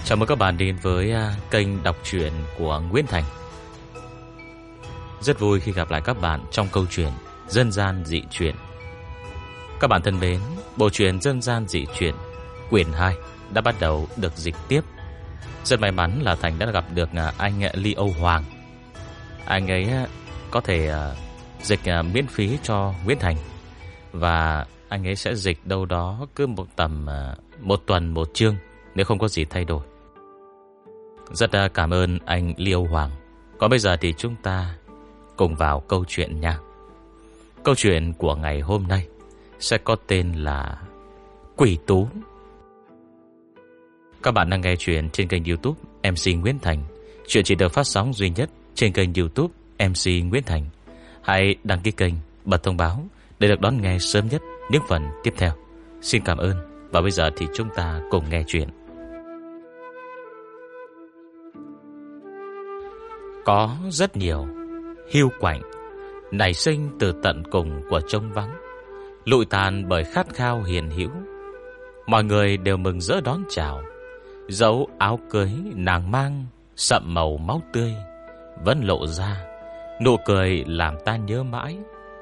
Chào mừng các bạn đến với kênh đọc truyện của Nguyễn Thành. Rất vui khi gặp lại các bạn trong câu chuyện Dân gian dị truyện. Các bạn thân mến, bộ truyện Dân gian dị truyện quyển 2 đã bắt đầu được dịch tiếp. Rất may mắn là Thành đã gặp được anh Ly Âu Hoàng. Anh ấy có thể dịch miễn phí cho Nguyễn Thành. Và anh ấy sẽ dịch đâu đó cứ một tuần một chương, nếu không có gì thay đổi. Rất cảm ơn anh Liêu Hoàng. Còn bây giờ thì chúng ta cùng vào câu chuyện nha. Câu chuyện của ngày hôm nay sẽ có tên là Quỷ Tú. Các bạn đang nghe chuyện trên kênh YouTube MC Nguyễn Thành. Chuyện chỉ được phát sóng duy nhất trên kênh YouTube MC Nguyễn Thành. Hãy đăng ký kênh, bật thông báo để được đón nghe sớm nhất những phần tiếp theo. Xin cảm ơn. Và bây giờ thì chúng ta cùng nghe chuyện. Có rất nhiều hiu quạnh nảy sinh từ tận cùng của trống vắng, lụi tàn bởi khát khao hiền hữu. Mọi người đều mừng rỡ đón chào. Dẫu áo cưới nàng mang sậm màu máu tươi vẫn lộ ra, nụ cười làm ta nhớ mãi.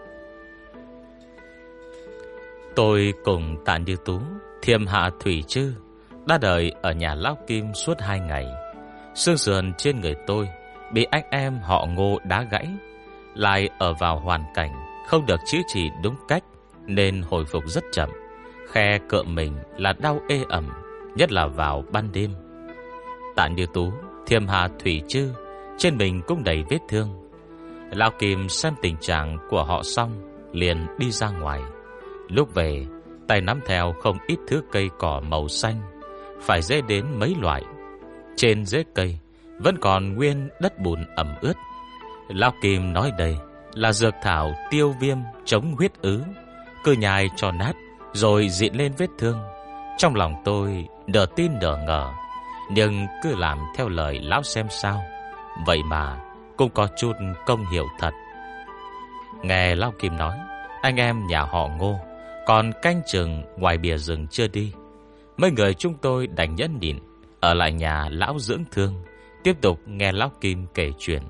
Tôi cùng Tạ Như Tú, Thiêm Hạ Thủy Trư đã đợi ở nhà lão Kim suốt 2 ngày. Xương sườn trên người tôi bị anh em họ Ngô đá gãy, lại ở vào hoàn cảnh không được chữa trị đúng cách nên hồi phục rất chậm. Khe cựa mình là đau ê ẩm, nhất là vào ban đêm. Tạ Như Tú, Thiêm Hạ Thủy Trư trên mình cũng đầy vết thương. Lão Kim xem tình trạng của họ xong liền đi ra ngoài. Lúc về, tay nắm theo không ít thứ cây cỏ màu xanh, phải dễ đến mấy loại. Trên rễ cây vẫn còn nguyên đất bùn ẩm ướt. Lão Kim nói đây là dược thảo tiêu viêm chống huyết ứ. Cứ nhai cho nát rồi diện lên vết thương. Trong lòng tôi nửa tin nửa ngờ, nhưng cứ làm theo lời lão xem sao. Vậy mà cũng có chút công hiệu thật. Nghe lão Kim nói, anh em nhà họ Ngô còn canh chừng ngoài bìa rừng chưa đi. Mấy người chúng tôi đành nhẫn nhịn ở lại nhà lão dưỡng thương, tiếp tục nghe lão Kim kể chuyện.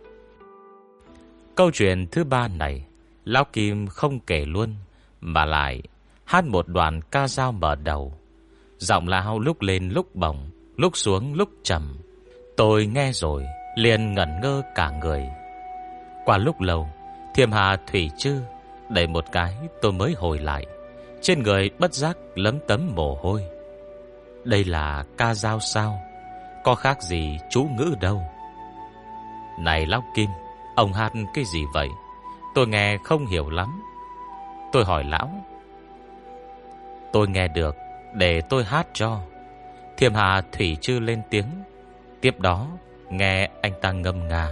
Câu chuyện thứ 3 này, lão Kim không kể luôn, mà lại hát một đoạn ca dao mở đầu. Giọng lão lúc lên lúc bổng, lúc xuống lúc trầm. Tôi nghe rồi liền ngẩn ngơ cả người. Qua lúc lâu, Thiêm Hà Thủy Trư đẩy một cái, tôi mới hồi lại. Trên người bất giác lấm tấm mồ hôi. Đây là ca dao sao? Có khác gì chú ngữ đâu. Này lão Kim, ông hát cái gì vậy? Tôi nghe không hiểu lắm. Tôi hỏi lão. Tôi nghe được, để tôi hát cho. Thiêm Hà Thủy Trư lên tiếng. Tiếp đó nghe anh ta ngâm nga.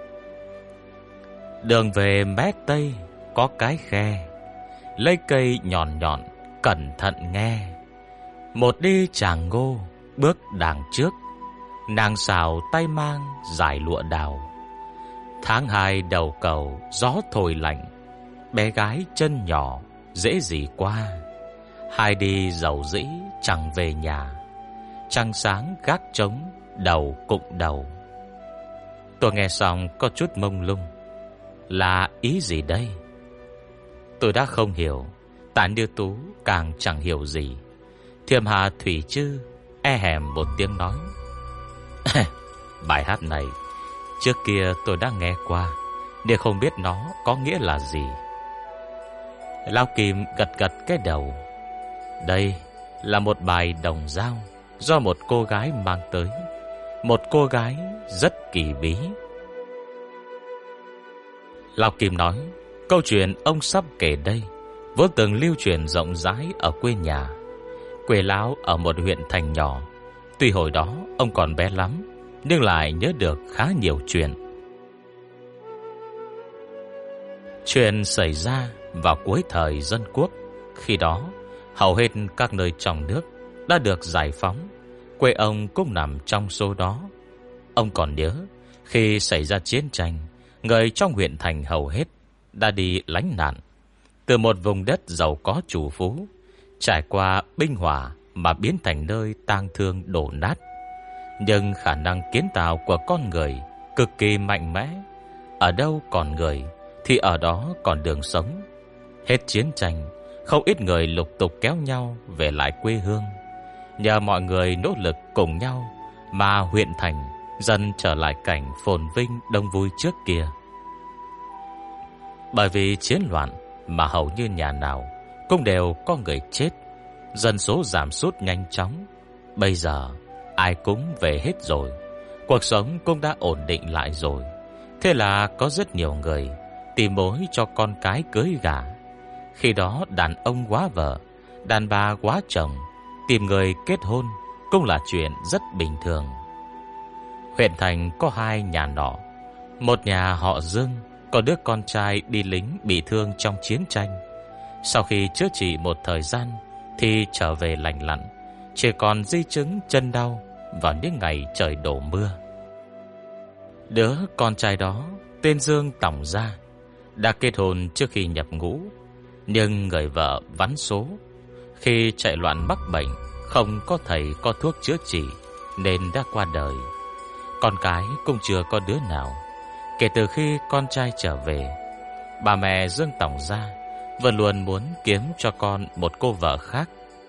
Đường về mé Tây có cái khe, lấy cây nhọn nhọn cẩn thận nghe. Một đi chàng Ngô bước đằng trước, nàng xào tay mang dải lụa đào. Tháng 2 đầu cầu gió thổi lạnh, bé gái chân nhỏ dễ gì qua. Hai đi dầu dĩ chẳng về nhà, trăng sáng gác trống đầu cụng đầu. Tôi nghe xong có chút mông lung. Là ý gì đây? Tôi đã không hiểu. Tạ Như Tú càng chẳng hiểu gì. Thiêm Hà Thủy Trư e hèm một tiếng nói. Bài hát này trước kia tôi đã nghe qua, nhưng không biết nó có nghĩa là gì. Lão Kim gật gật cái đầu. Đây là một bài đồng dao do một cô gái mang tới. Một cô gái rất kỳ bí. Lão Kim nói, câu chuyện ông sắp kể đây vốn từng lưu truyền rộng rãi ở quê nhà. Quê lão ở một huyện thành nhỏ. Tuy hồi đó ông còn bé lắm, nhưng lại nhớ được khá nhiều chuyện. Chuyện xảy ra vào cuối thời dân quốc. Khi đó hầu hết các nơi trong nước đã được giải phóng. Quê ông cũng nằm trong số đó. Ông còn nhớ khi xảy ra chiến tranh, người trong huyện thành hầu hết đã đi lánh nạn. Từ một vùng đất giàu có chủ phú, trải qua binh hỏa mà biến thành nơi tang thương đổ nát. nhưng khả năng kiến tạo của con người cực kỳ mạnh mẽ. Ở đâu còn người thì ở đó còn đường sống. Hết chiến tranh, không ít người lục tục kéo nhau về lại quê hương. Nhờ mọi người nỗ lực cùng nhau mà huyện thành dần trở lại cảnh phồn vinh đông vui trước kia. Bởi vì chiến loạn mà hầu như nhà nào cũng đều có người chết, dân số giảm sút nhanh chóng. Bây giờ ai cũng về hết rồi, cuộc sống cũng đã ổn định lại rồi. Thế là có rất nhiều người tìm mối cho con cái cưới gả. Khi đó đàn ông quá vợ, đàn bà quá chồng, tìm người kết hôn cũng là chuyện rất bình thường. Huyện thành có hai nhà nọ. Một nhà họ Dương có đứa con trai đi lính bị thương trong chiến tranh. Sau khi chữa trị một thời gian thì trở về lành lặn, chỉ còn di chứng chân đau vào những ngày trời đổ mưa. Đứa con trai đó tên Dương Tòng Gia, đã kết hôn trước khi nhập ngũ, nhưng người vợ vắn số. Khi chạy loạn mắc bệnh, không có thầy có thuốc chữa trị nên đã qua đời. Con cái cũng chưa có đứa nào. Kể từ khi con trai trở về, bà mẹ Dương Tòng Gia vẫn luôn muốn kiếm cho con một cô vợ khác.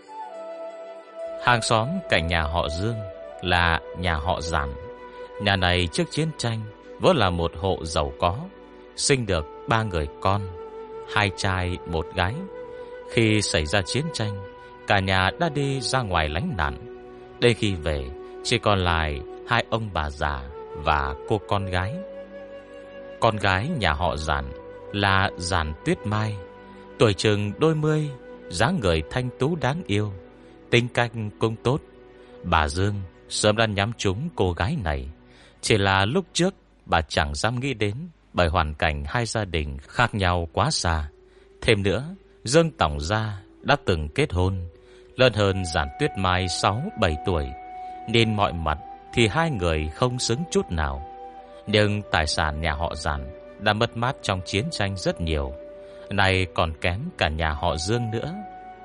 Hàng xóm cạnh nhà họ Dương là nhà họ Giản. Nhà này trước chiến tranh vốn là một hộ giàu có, sinh được 3 người con, 2 trai 1 gái. Khi xảy ra chiến tranh, cả nhà đã đi ra ngoài lánh nạn. Đến khi về, chỉ còn lại 2 ông bà già và cô con gái. Con gái nhà họ Giản là Giản Tuyết Mai, tuổi chừng đôi mươi, dáng người thanh tú đáng yêu, tính cách cũng tốt. Bà Dương sớm đã nhắm trúng cô gái này, chỉ là lúc trước bà chẳng dám nghĩ đến, bởi hoàn cảnh hai gia đình khác nhau quá xa. Thêm nữa, Dương Tòng Gia đã từng kết hôn, lớn hơn Giản Tuyết Mai 6-7 tuổi, nên mọi mặt thì hai người không xứng chút nào. Nhưng tài sản nhà họ Giản đã mất mát trong chiến tranh rất nhiều, này còn kém cả nhà họ Dương nữa.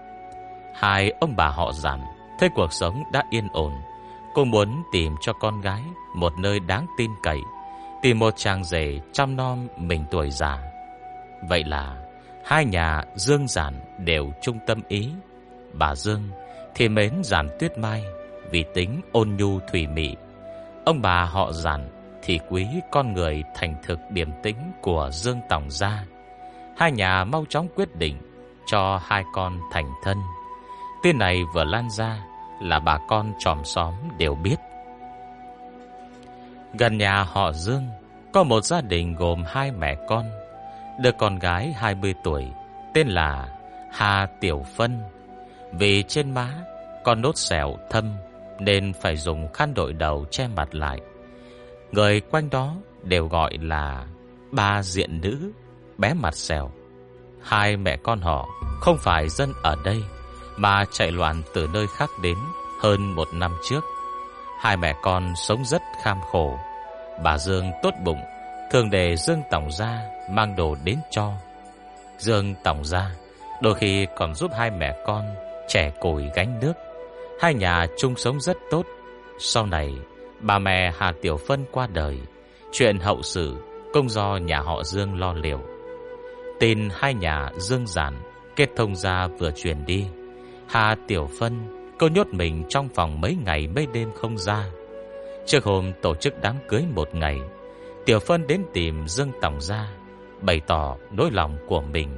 Hai ông bà họ Giản thấy cuộc sống đã yên ổn, cô muốn tìm cho con gái một nơi đáng tin cậy, tìm một chàng rể chăm nom mình tuổi già. Vậy là hai nhà Dương Giản đều chung tâm ý. Bà Dương thì mến Giản Tuyết Mai vì tính ôn nhu thủy mị. Ông bà họ Giản thì quý con người thành thực điềm tĩnh của Dương Tòng Gia. Hai nhà mau chóng quyết định cho hai con thành thân. Tin này vừa lan ra là bà con chòm xóm đều biết. Gần nhà họ Dương có một gia đình gồm 2 mẹ con. Đứa con gái 20 tuổi tên là Hà Tiểu Phân. Vì trên má còn nốt sẹo thâm nên phải dùng khăn đội đầu che mặt lại. Người quanh đó đều gọi là ba diện nữ, bé mặt sẹo. 2 mẹ con họ không phải dân ở đây, mà chạy loạn từ nơi khác đến hơn 1 năm trước. 2 mẹ con sống rất kham khổ. Bà Dương tốt bụng, thường để Dương Tòng Gia mang đồ đến cho. Dương Tòng Gia đôi khi còn giúp 2 mẹ con chẻ củi gánh nước. Hai nhà chung sống rất tốt. Sau này bà mẹ Hà Tiểu Phân qua đời, chuyện hậu sự cũng do nhà họ Dương lo liệu. Tin hai nhà Dương Giản kết thông gia vừa truyền đi, Hà Tiểu Phân cô nhốt mình trong phòng mấy ngày mấy đêm không ra. Trước hôm tổ chức đám cưới 1 ngày, Tiểu Phân đến tìm Dương Tòng Gia, bày tỏ nỗi lòng của mình.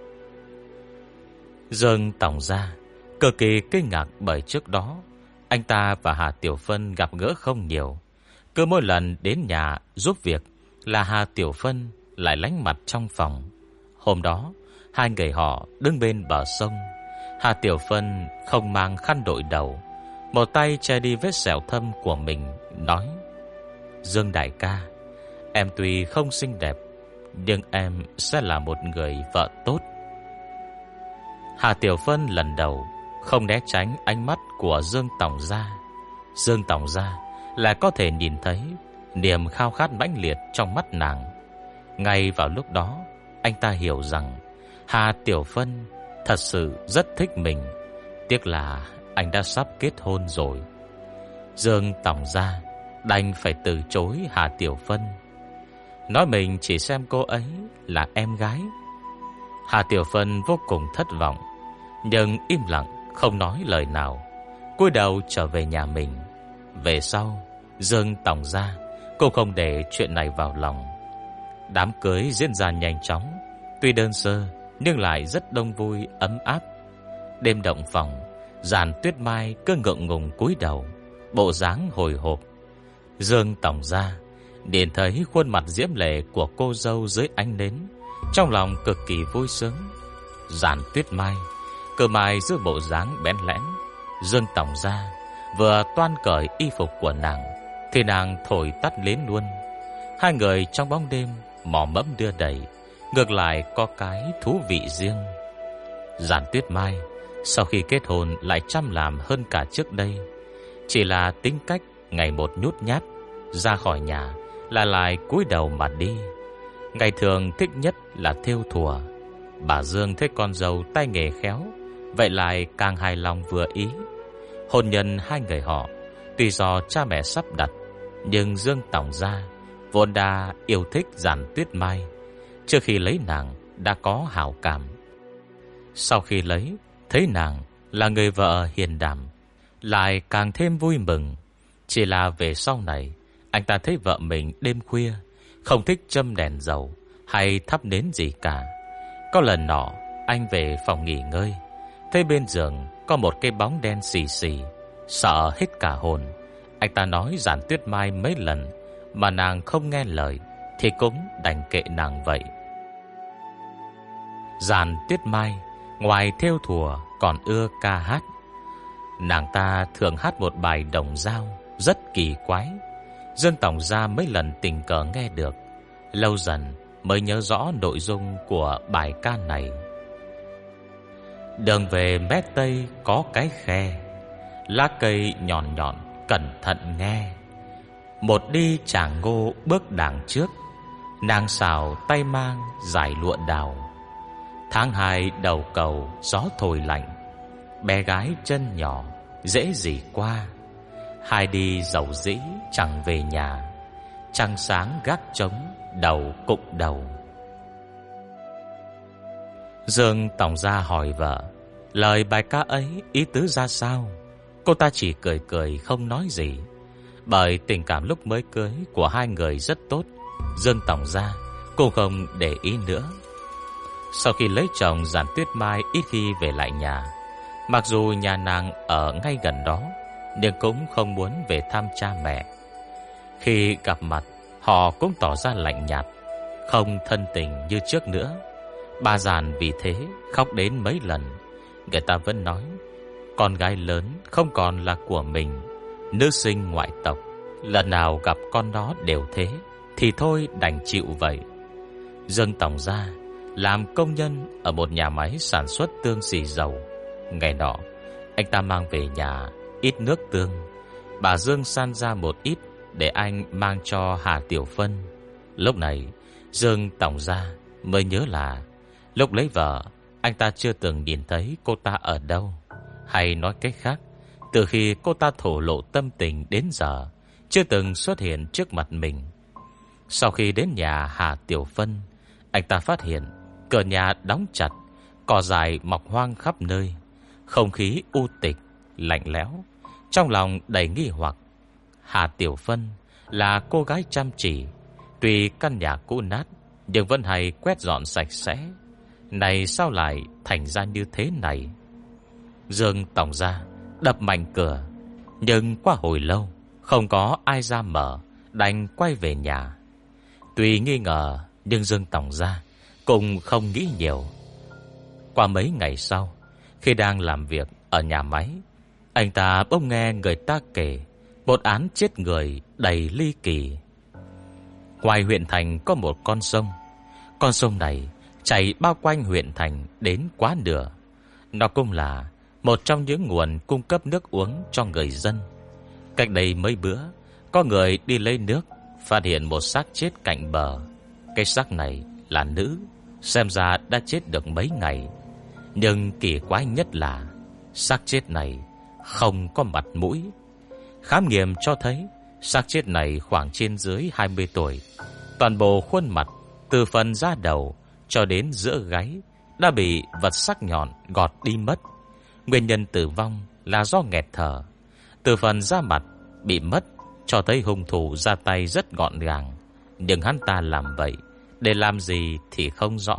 Dương Tòng Gia cực kỳ kinh ngạc, bởi trước đó anh ta và Hà Tiểu Phân gặp gỡ không nhiều. Cứ mỗi lần đến nhà giúp việc là Hà Tiểu Phân lại lánh mặt trong phòng. Hôm đó 2 người họ đứng bên bờ sông. Hà Tiểu Phân không mang khăn đội đầu, một tay che đi vết sẹo thâm của mình, nói: Dương đại ca, em tuy không xinh đẹp, nhưng em sẽ là một người vợ tốt. Hà Tiểu Phân lần đầu không né tránh ánh mắt của Dương Tòng Gia. Dương Tòng Gia lại có thể nhìn thấy niềm khao khát mãnh liệt trong mắt nàng. Ngay vào lúc đó, anh ta hiểu rằng Hà Tiểu Phân thật sự rất thích mình. Tiếc là anh đã sắp kết hôn rồi. Dương tổng gia đành phải từ chối Hà Tiểu Phân, nói mình chỉ xem cô ấy là em gái. Hà Tiểu Phân vô cùng thất vọng, nhưng im lặng không nói lời nào, cúi đầu trở về nhà mình. Về sau, Dương tổng gia cũng không để chuyện này vào lòng. Đám cưới diễn ra nhanh chóng, tuy đơn sơ nhưng lại rất đông vui ấm áp. Đêm động phòng, Giản Tuyết Mai cứ ngượng ngùng cúi đầu, bộ dáng hồi hộp. Dương tổng gia nhìn thấy khuôn mặt diễm lệ của cô dâu dưới ánh nến, trong lòng cực kỳ vui sướng. Giản Tuyết Mai cơ mai giữ bộ dáng bén lẽn. Dương tổng gia vừa toan cởi y phục của nàng thì nàng thổi tắt nến luôn. Hai người trong bóng đêm mò mẫm đưa đẩy, ngược lại có cái thú vị riêng. Giản Tuyết Mai sau khi kết hôn lại chăm làm hơn cả trước đây, chỉ là tính cách ngày một nhút nhát, ra khỏi nhà là lại cúi đầu mà đi. Ngày thường thích nhất là thêu thùa. Bà Dương thấy con dâu tay nghề khéo, vậy lại càng hài lòng vừa ý. Hôn nhân hai người họ tuy do cha mẹ sắp đặt, nhưng Dương tổng gia vốn đã yêu thích Giản Tuyết Mai, trước khi lấy nàng đã có hảo cảm. Sau khi lấy, thấy nàng là người vợ hiền đảm, lại càng thêm vui mừng. Chỉ là về sau này, anh ta thấy vợ mình đêm khuya không thích châm đèn dầu hay thắp nến gì cả. Có lần nọ, anh về phòng nghỉ ngơi, thấy bên giường có một cái bóng đen xì xì, sợ hết cả hồn. Anh ta nói Giản Tuyết Mai mấy lần mà nàng không nghe lời, thì cũng đành kệ nàng vậy. Giản Tuyết Mai ngoài thêu thùa còn ưa ca hát. Nàng ta thường hát một bài đồng dao rất kỳ quái. Dương tổng gia mấy lần tình cờ nghe được, lâu dần mới nhớ rõ nội dung của bài ca này. Đường về mé tây có cái khe, lá cây nhọn nhọn cẩn thận nghe. Một đi chàng ngô bước đằng trước, nàng xào tay mang dải lụa đào. Tháng 2 đầu cầu gió thổi lạnh, bé gái chân nhỏ dễ gì qua. Hai đi dầu dĩ chẳng về nhà, trăng sáng gác trống đầu cụng đầu. Dương tổng gia hỏi vợ lời bài ca ấy ý tứ ra sao. Cô ta chỉ cười cười không nói gì. Bởi tình cảm lúc mới cưới của hai người rất tốt, Dương tổng gia cũng không để ý nữa. Sau khi lấy chồng, Giản Tuyết Mai ít khi về lại nhà. Mặc dù nhà nàng ở ngay gần đó, nhưng cũng không muốn về thăm cha mẹ. Khi gặp mặt, họ cũng tỏ ra lạnh nhạt, không thân tình như trước nữa. Bà Giản vì thế khóc đến mấy lần. Người ta vẫn nói con gái lớn không còn là của mình, nữ sinh ngoại tộc, lần nào gặp con nó đều thế, thì thôi đành chịu vậy. Dương tổng gia làm công nhân ở một nhà máy sản xuất tương xì dầu. Ngày nọ, anh ta mang về nhà ít nước tương. Bà Dương san ra một ít để anh mang cho Hà Tiểu Phân. Lúc này, Dương tổng gia mới nhớ là lúc lấy vợ, anh ta chưa từng nhìn thấy cô ta ở đâu. Hay nói cách khác, từ khi cô ta thổ lộ tâm tình đến giờ, chưa từng xuất hiện trước mặt mình. Sau khi đến nhà Hà Tiểu Phân, anh ta phát hiện cửa nhà đóng chặt, cỏ dại mọc hoang khắp nơi, không khí u tịch, lạnh lẽo. Trong lòng đầy nghi hoặc. Hà Tiểu Phân là cô gái chăm chỉ, tuy căn nhà cũ nát nhưng vẫn hay quét dọn sạch sẽ. Này sao lại thành ra như thế này? Dương tổng gia đập mạnh cửa, nhưng qua hồi lâu không có ai ra mở, đành quay về nhà. Tuy nghi ngờ, nhưng Dương tổng gia cũng không nghĩ nhiều. Qua mấy ngày sau, khi đang làm việc ở nhà máy, anh ta bỗng nghe người ta kể một án chết người đầy ly kỳ. Ngoài huyện thành có một con sông. Con sông này chảy bao quanh huyện thành đến quá nửa. Nó cũng là một trong những nguồn cung cấp nước uống cho người dân. Cách đây mấy bữa, có người đi lấy nước, phát hiện một xác chết cạnh bờ. Cái xác này là nữ, xem ra đã chết được mấy ngày. Nhưng kỳ quái nhất là xác chết này không có mặt mũi. Khám nghiệm cho thấy xác chết này khoảng trên dưới 20 tuổi. Toàn bộ khuôn mặt từ phần da đầu cho đến giữa gáy đã bị vật sắc nhọn gọt đi mất. Nguyên nhân tử vong là do nghẹt thở. Từ phần da mặt bị mất cho thấy hung thủ ra tay rất gọn gàng, nhưng hắn ta làm vậy để làm gì thì không rõ.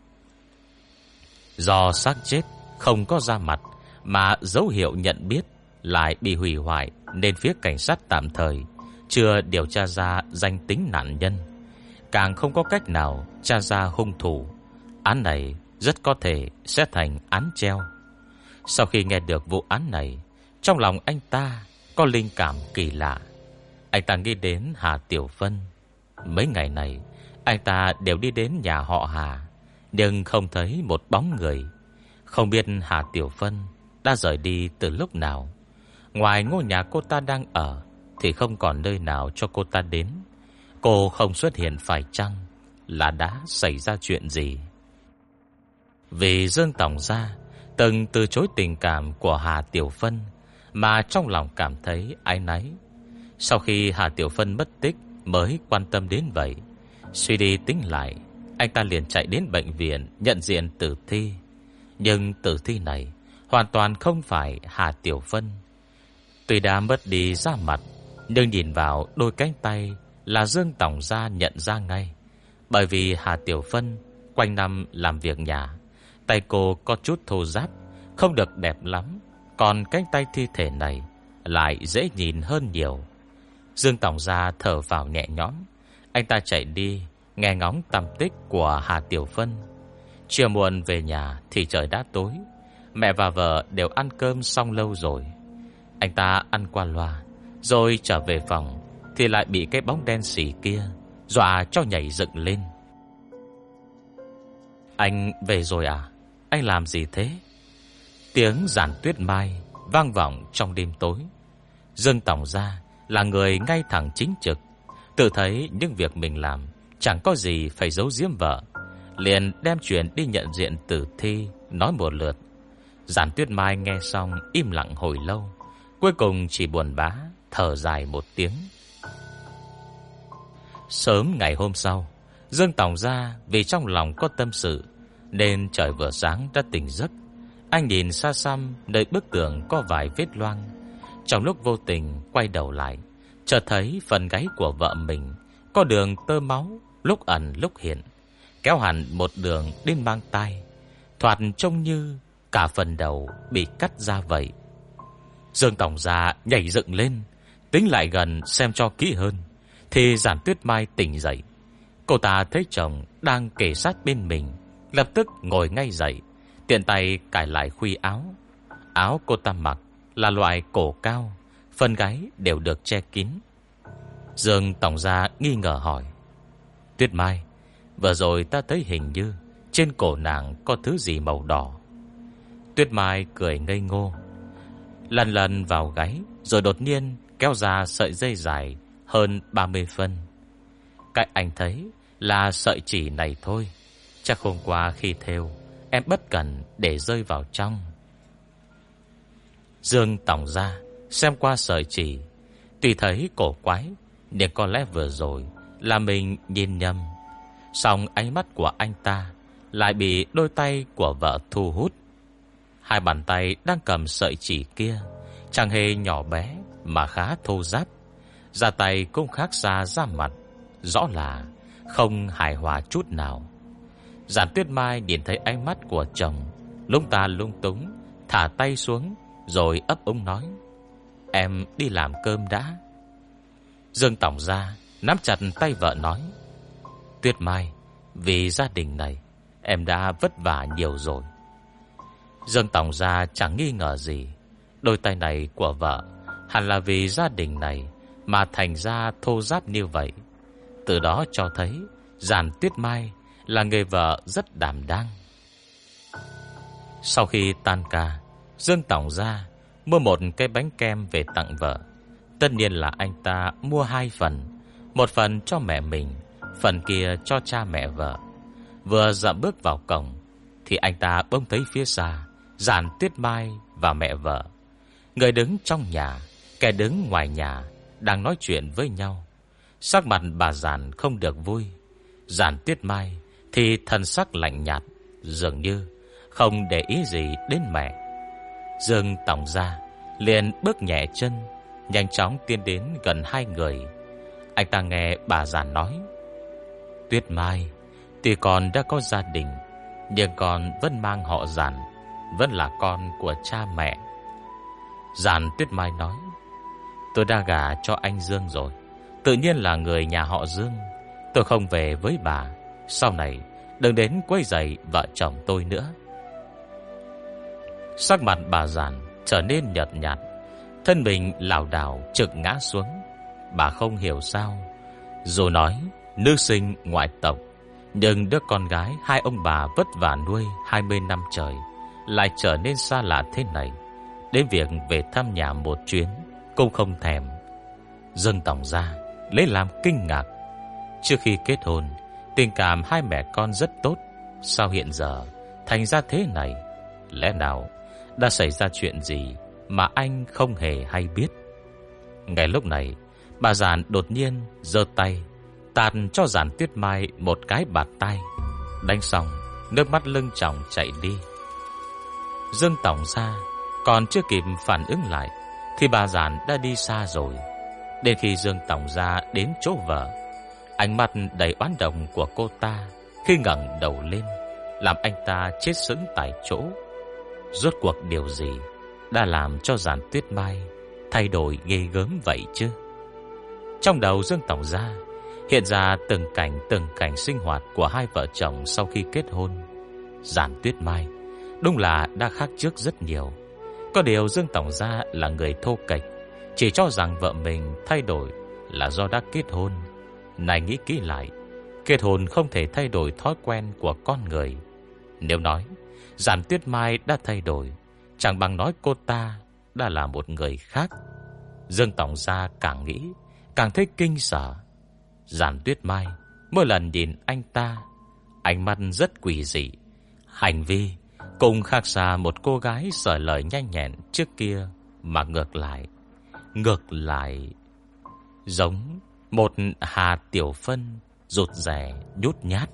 Do xác chết không có da mặt mà dấu hiệu nhận biết lại bị hủy hoại, nên phía cảnh sát tạm thời chưa điều tra ra danh tính nạn nhân, càng không có cách nào tra ra hung thủ. Án này rất có thể sẽ thành án treo. Sau khi nghe được vụ án này, trong lòng anh ta có linh cảm kỳ lạ. Anh ta nghĩ đến Hà Tiểu Phân. Mấy ngày này anh ta đều đi đến nhà họ Hà, nhưng không thấy một bóng người. Không biết Hà Tiểu Phân đã rời đi từ lúc nào. Ngoài ngôi nhà cô ta đang ở thì không còn nơi nào cho cô ta đến. Cô không xuất hiện phải chăng là đã xảy ra chuyện gì? Vì Dương Tổng gia từng từ chối tình cảm của Hà Tiểu Phân mà trong lòng cảm thấy áy náy. Sau khi Hà Tiểu Phân mất tích mới quan tâm đến vậy. Suy đi tính lại, anh ta liền chạy đến bệnh viện nhận diện tử thi. Nhưng tử thi này hoàn toàn không phải Hà Tiểu Phân. Tuy đã mất đi da mặt, nhưng nhìn vào đôi cánh tay là Dương Tổng gia nhận ra ngay. Bởi vì Hà Tiểu Phân quanh năm làm việc nhà, tay cô có chút thô ráp, không được đẹp lắm. Còn cánh tay thi thể này lại dễ nhìn hơn nhiều. Dương Tổng gia thở vào nhẹ nhõm. Anh ta chạy đi nghe ngóng tăm tích của Hà Tiểu Phân. Chiều muộn về nhà thì trời đã tối. Mẹ và vợ đều ăn cơm xong lâu rồi. Anh ta ăn qua loa, rồi trở về phòng thì lại bị cái bóng đen xỉ kia dọa cho nhảy dựng lên. Anh về rồi à? Anh làm gì thế? Tiếng Giản Tuyết Mai vang vọng trong đêm tối. Dương Tổng gia là người ngay thẳng chính trực, tự thấy những việc mình làm chẳng có gì phải giấu giếm vợ, liền đem chuyện đi nhận diện tử thi nói một lượt. Giản Tuyết Mai nghe xong im lặng hồi lâu, cuối cùng chỉ buồn bã thở dài một tiếng. Sớm ngày hôm sau, Dương Tổng gia vì trong lòng có tâm sự nên trời vừa sáng đã tỉnh giấc. Anh nhìn xa xăm nơi bức tường có vài vết loang. Trong lúc vô tình quay đầu lại, chợt thấy phần gáy của vợ mình có đường tơ máu lúc ẩn lúc hiện, kéo hẳn một đường đến mang tai, thoạt trông như cả phần đầu bị cắt ra vậy. Dương Tổng gia nhảy dựng lên, tính lại gần xem cho kỹ hơn, thì Giản Tuyết Mai tỉnh dậy. Cô ta thấy chồng đang kề sát bên mình, lập tức ngồi ngay dậy, tiện tay cài lại khuy áo. Áo cô ta mặc là loại cổ cao, phần gáy đều được che kín. Dương Tổng gia nghi ngờ hỏi: Tuyết Mai, vừa rồi ta thấy hình như trên cổ nàng có thứ gì màu đỏ. Tuyết Mai cười ngây ngô, lần lần vào gáy, rồi đột nhiên kéo ra sợi dây dài hơn 30 phân. Cái anh thấy là sợi chỉ này thôi. Chắc hôm qua khi thêu em bất cẩn để rơi vào trong. Dương Tổng gia xem qua sợi chỉ, tuy thấy cổ quái, nhưng có lẽ vừa rồi là mình nhìn nhầm. Song ánh mắt của anh ta lại bị đôi tay của vợ thu hút. Hai bàn tay đang cầm sợi chỉ kia chẳng hề nhỏ bé mà khá thô ráp, da tay cũng khác xa da mặt, rõ là không hài hòa chút nào. Giản Tuyết Mai nhìn thấy ánh mắt của chồng, lung ta lung túng, thả tay xuống, rồi ấp úng nói: Em đi làm cơm đã. Dương Tổng gia nắm chặt tay vợ nói: Tuyết Mai, vì gia đình này em đã vất vả nhiều rồi. Dương Tổng gia chẳng nghi ngờ gì, đôi tay này của vợ hẳn là vì gia đình này mà thành ra thô ráp như vậy. Từ đó cho thấy Giản Tuyết Mai là người vợ rất đảm đang. Sau khi tan ca, Dương Tổng gia mua một cái bánh kem về tặng vợ. Tất nhiên là anh ta mua 2 phần, một phần cho mẹ mình, phần kia cho cha mẹ vợ. Vừa dậm bước vào cổng thì anh ta bỗng thấy phía xa Giản Tuyết Mai và mẹ vợ. Người đứng trong nhà kẻ đứng ngoài nhà đang nói chuyện với nhau. Sắc mặt bà Giản không được vui. Giản Tuyết Mai thì thần sắc lạnh nhạt, dường như không để ý gì đến mẹ. Dương Tổng gia liền bước nhẹ chân, nhanh chóng tiến đến gần hai người. Anh ta nghe bà Giản nói: Tuyết Mai tuy con đã có gia đình, nhưng con vẫn mang họ Giản, vẫn là con của cha mẹ. Giản Tuyết Mai nói: Tôi đã gả cho anh Dương rồi, tự nhiên là người nhà họ Dương. Tôi không về với bà, sau này đừng đến quấy rầy vợ chồng tôi nữa. Sắc mặt bà Giản trở nên nhợt nhạt, thân mình lảo đảo trực ngã xuống. Bà không hiểu sao, dù nói nữ sinh ngoại tộc, nhưng đứa con gái hai ông bà vất vả nuôi 20 năm trời lại trở nên xa lạ thế này. Đến việc về thăm nhà một chuyến cũng không thèm. Dương tổng gia lấy làm kinh ngạc. Trước khi kết hôn, tình cảm hai mẹ con rất tốt, sao hiện giờ thành ra thế này? Lẽ nào đã xảy ra chuyện gì mà anh không hề hay biết? Ngay lúc này, bà Giản đột nhiên giơ tay tạt cho Giản Tuyết Mai một cái bạt tai. Đánh xong, nước mắt lưng tròng chạy đi. Dương tổng gia còn chưa kịp phản ứng lại thì bà Giản đã đi xa rồi. Đến khi Dương tổng gia đến chỗ vợ, ánh mắt đầy oán độc của cô ta khi ngẩng đầu lên làm anh ta chết sững tại chỗ. Rốt cuộc điều gì đã làm cho Giản Tuyết Mai thay đổi ghê gớm vậy chứ? Trong đầu Dương tổng gia hiện ra từng cảnh sinh hoạt của hai vợ chồng sau khi kết hôn. Giản Tuyết Mai đúng là đã khác trước rất nhiều. Có điều Dương tổng gia là người thô kệch, chỉ cho rằng vợ mình thay đổi là do đã kết hôn. Này nghĩ kỹ lại, kết hôn không thể thay đổi thói quen của con người. Nếu nói Giản Tuyết Mai đã thay đổi, chẳng bằng nói cô ta đã là một người khác. Dương tổng gia càng nghĩ càng thấy kinh sợ. Giản Tuyết Mai mỗi lần nhìn anh ta, ánh mắt rất quỷ dị, hành vi cũng khác xa một cô gái sởi lời nhanh nhẹn trước kia, mà ngược lại giống một Hà Tiểu Phân rụt rè nhút nhát.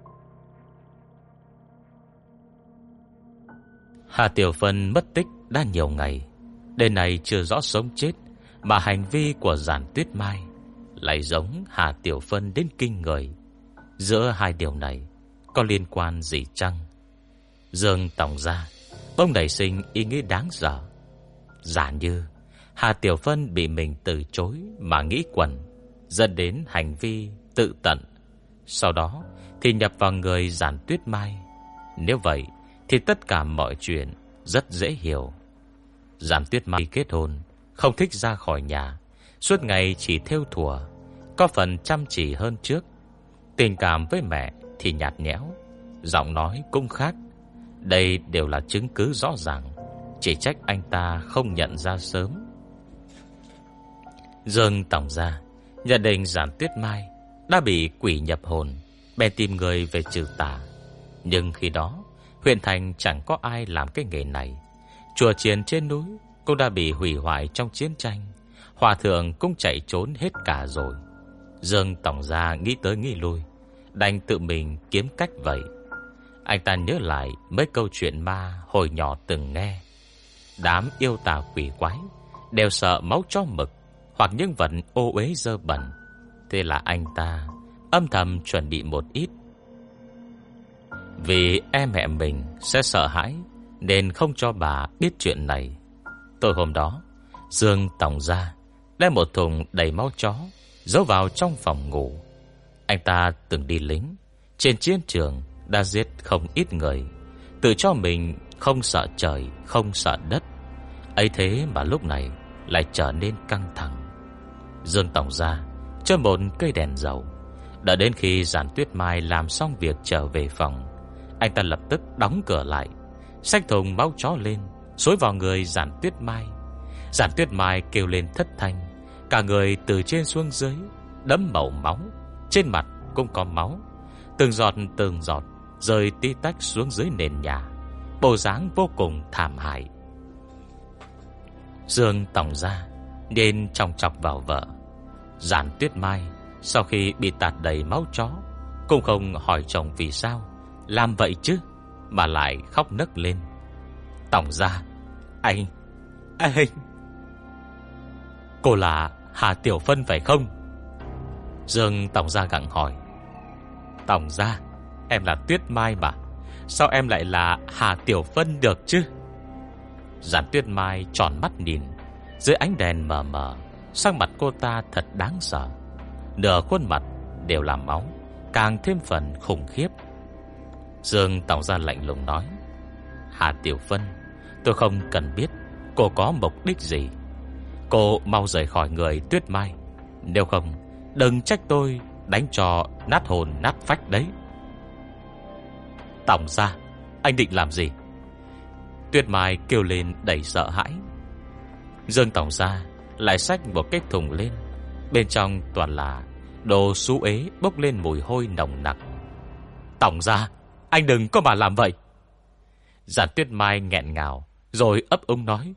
Hà Tiểu Phân mất tích đã nhiều ngày, đến nay chưa rõ sống chết, mà hành vi của Giản Tuyết Mai lại giống Hà Tiểu Phân đến kinh người. Giữa hai điều này có liên quan gì chăng? Dương tổng gia bỗng nảy sinh ý nghĩ đáng sợ. Giả như Hà Tiểu Phân bị mình từ chối mà nghĩ quẩn, dẫn đến hành vi tự tận, sau đó thì nhập vào người Giản Tuyết Mai. Nếu vậy thì tất cả mọi chuyện rất dễ hiểu. Giản Tuyết Mai kết hôn, không thích ra khỏi nhà, suốt ngày chỉ thêu thùa, có phần chăm chỉ hơn trước. Tình cảm với mẹ thì nhạt nhẽo, giọng nói cũng khác. Đây đều là chứng cứ rõ ràng, chỉ trách anh ta không nhận ra sớm. Dương tổng gia nhận định Giản Tuyết Mai đã bị quỷ nhập hồn, bèn tìm người về trừ tà. Nhưng khi đó huyện thành chẳng có ai làm cái nghề này. Chùa chiền trên núi cũng đã bị hủy hoại trong chiến tranh, hòa thượng cũng chạy trốn hết cả rồi. Dương tổng gia nghĩ tới nghĩ lui, đành tự mình kiếm cách vậy. Anh ta nhớ lại mấy câu chuyện ma hồi nhỏ từng nghe. Đám yêu tà quỷ quái đều sợ máu chó mực hoặc những vật ô uế dơ bẩn. Thế là anh ta âm thầm chuẩn bị một ít. Vì em mẹ mình sẽ sợ hãi nên không cho bà biết chuyện này. Tối hôm đó, Dương tổng gia đem một thùng đầy máu chó giấu vào trong phòng ngủ. Anh ta từng đi lính, trên chiến trường đã giết không ít người, tự cho mình không sợ trời, không sợ đất. Ấy thế mà lúc này lại trở nên căng thẳng. Dương tổng gia châm một cây đèn dầu, đợi đến khi Giản Tuyết Mai làm xong việc trở về phòng, anh ta lập tức đóng cửa lại, xách thùng máu chó lên xối vào người Giản Tuyết Mai. Giản Tuyết Mai kêu lên thất thanh, cả người từ trên xuống dưới đẫm màu máu, trên mặt cũng có máu, từng giọt rơi tí tách xuống dưới nền nhà, bộ dáng vô cùng thảm hại. Dương tổng gia nên chòng chọc vào vợ. Giản Tuyết Mai sau khi bị tạt đầy máu chó cũng không hỏi chồng vì sao làm vậy chứ, mà lại khóc nấc lên. Tổng gia, anh cô là Hà Tiểu Phân phải không? Dương tổng gia gặng hỏi. Tổng gia, em là Tuyết Mai mà, sao em lại là Hà Tiểu Phân được chứ? Giản Tuyết Mai tròn mắt nhìn. Dưới ánh đèn mờ mờ, sắc mặt cô ta thật đáng sợ. Nửa khuôn mặt đều là máu, càng thêm phần khủng khiếp. Dương tổng gia lạnh lùng nói. Hà Tiểu Phân, tôi không cần biết cô có mục đích gì. Cô mau rời khỏi người Tuyết Mai, nếu không đừng trách tôi đánh cho nát hồn nát phách đấy. Tổng gia, anh định làm gì? Tuyết Mai kêu lên đầy sợ hãi. Dương tổng gia lại xách một cái thùng lên, bên trong toàn là đồ xú ế bốc lên mùi hôi nồng nặc. Tổng gia, anh đừng có mà làm vậy. Giản Tuyết Mai nghẹn ngào rồi ấp úng nói.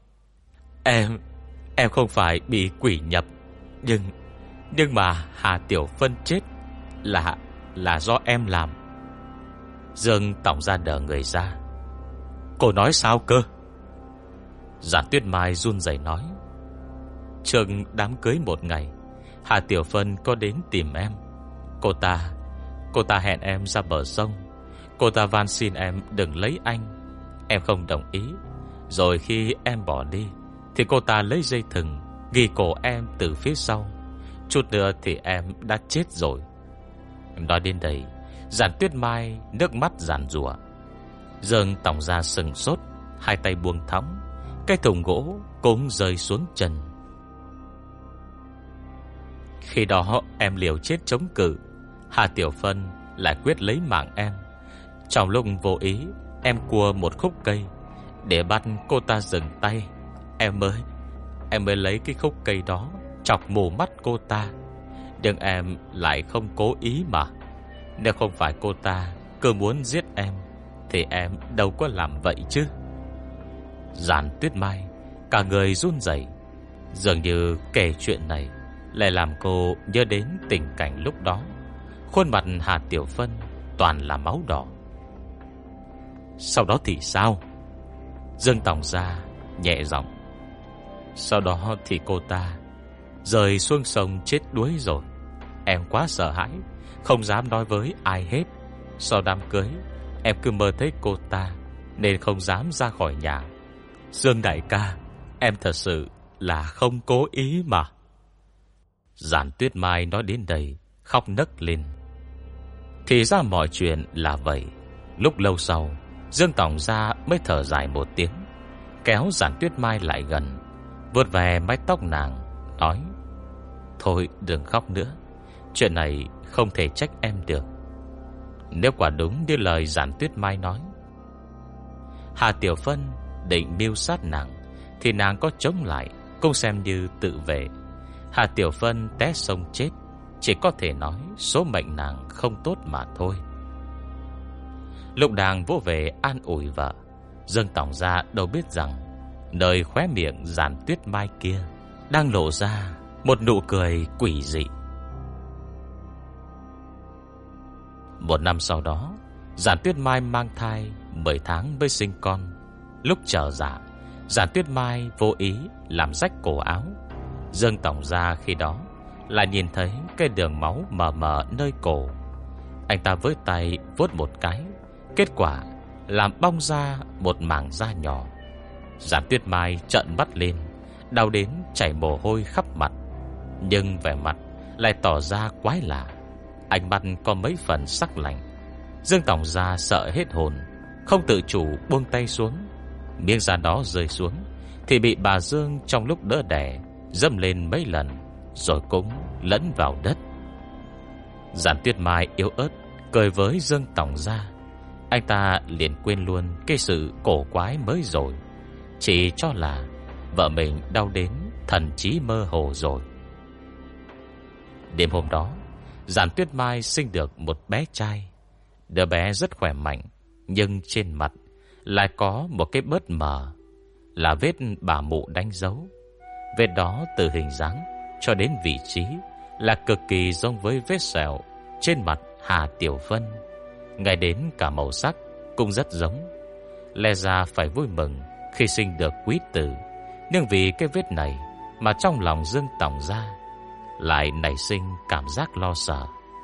Em không phải bị quỷ nhập, nhưng mà Hà Tiểu Phân chết là do em làm. Dương tổng gia đờ người ra. Cô nói sao cơ? Giản Tuyết Mai run rẩy nói. Trước đám cưới một ngày, Hà Tiểu Phân có đến tìm em. Cô ta hẹn em ra bờ sông. Cô ta van xin em đừng lấy anh. Em không đồng ý. Rồi khi em bỏ đi thì cô ta lấy dây thừng ghi cổ em từ phía sau. Chút nữa thì em đã chết rồi. Nói đến đây, Giản Tuyết Mai nước mắt giàn giụa. Dương tổng gia sừng sốt, hai tay buông thõng, cái thùng gỗ cũng rơi xuống chân. Khi đó em liều chết chống cự, Hà Tiểu Phân lại quyết lấy mạng em. Trong lúc vô ý, em cua một khúc cây để bắt cô ta dừng tay. Em mới lấy cái khúc cây đó chọc mù mắt cô ta. Nhưng em lại không cố ý mà. Nếu không phải cô ta cứ muốn giết em thì em đâu có làm vậy chứ. Giản Tuyết Mai cả người run rẩy, dường như kể chuyện này lại làm cô nhớ đến tình cảnh lúc đó. Khuôn mặt Hà Tiểu Phân toàn là máu đỏ. Sau đó thì sao? Dương tổng gia nhẹ giọng. Sau đó thì cô ta rơi xuống sông chết đuối rồi. Em quá sợ hãi, không dám nói với ai hết. Sau đám cưới, em cứ mơ thấy cô ta nên không dám ra khỏi nhà. Dương đại ca, em thật sự là không cố ý mà. Giản Tuyết Mai nói đến đây khóc nấc lên. Thì ra mọi chuyện là vậy. Lúc lâu sau, Dương tổng gia mới thở dài một tiếng, kéo Giản Tuyết Mai lại gần, vuốt về mái tóc nàng, nói. Thôi đừng khóc nữa, chuyện này không thể trách em được. Nếu quả đúng như lời Giản Tuyết Mai nói, Hà Tiểu Phân định mưu sát nàng, thì nàng có chống lại cũng xem như tự vệ. Hà Tiểu Phân té sông chết, chỉ có thể nói số mệnh nàng không tốt mà thôi. Lúc nàng vỗ về an ủi vợ, Dương tổng gia đâu biết rằng nơi khóe miệng Giản Tuyết Mai kia đang lộ ra một nụ cười quỷ dị. Một năm sau đó, Giản Tuyết Mai mang thai 10 tháng mới sinh con. Lúc chờ dạ, Giản Tuyết Mai vô ý làm rách cổ áo. Dương tổng gia khi đó lại nhìn thấy cái đường máu mờ mờ nơi cổ. Anh ta với tay vuốt một cái, kết quả làm bong ra một mảng da nhỏ. Giản Tuyết Mai trợn mắt lên, đau đến chảy mồ hôi khắp mặt, nhưng vẻ mặt lại tỏ ra quái lạ, ánh mắt có mấy phần sắc lạnh. Dương tổng gia sợ hết hồn, không tự chủ buông tay xuống. Miếng da đó rơi xuống thì bị bà Dương trong lúc đỡ đẻ dâm lên mấy lần, rồi cũng lẫn vào đất. Giản Tuyết Mai yếu ớt cười với Dương tổng gia. Anh ta liền quên luôn cái sự cổ quái mới rồi, chỉ cho là vợ mình đau đến thần trí mơ hồ rồi. Đêm hôm đó, Giản Tuyết Mai sinh được một bé trai. Đứa bé rất khỏe mạnh, nhưng trên mặt lại có một cái bớt mờ, là vết bà mụ đánh dấu. Vết đó từ hình dáng cho đến vị trí là cực kỳ giống với vết sẹo trên mặt Hà Tiểu Vân. Ngay đến cả màu sắc cũng rất giống. Lẽ ra phải vui mừng khi sinh được quý tử, nhưng vì cái vết này mà trong lòng Dương Tòng Gia lại nảy sinh cảm giác lo sợ.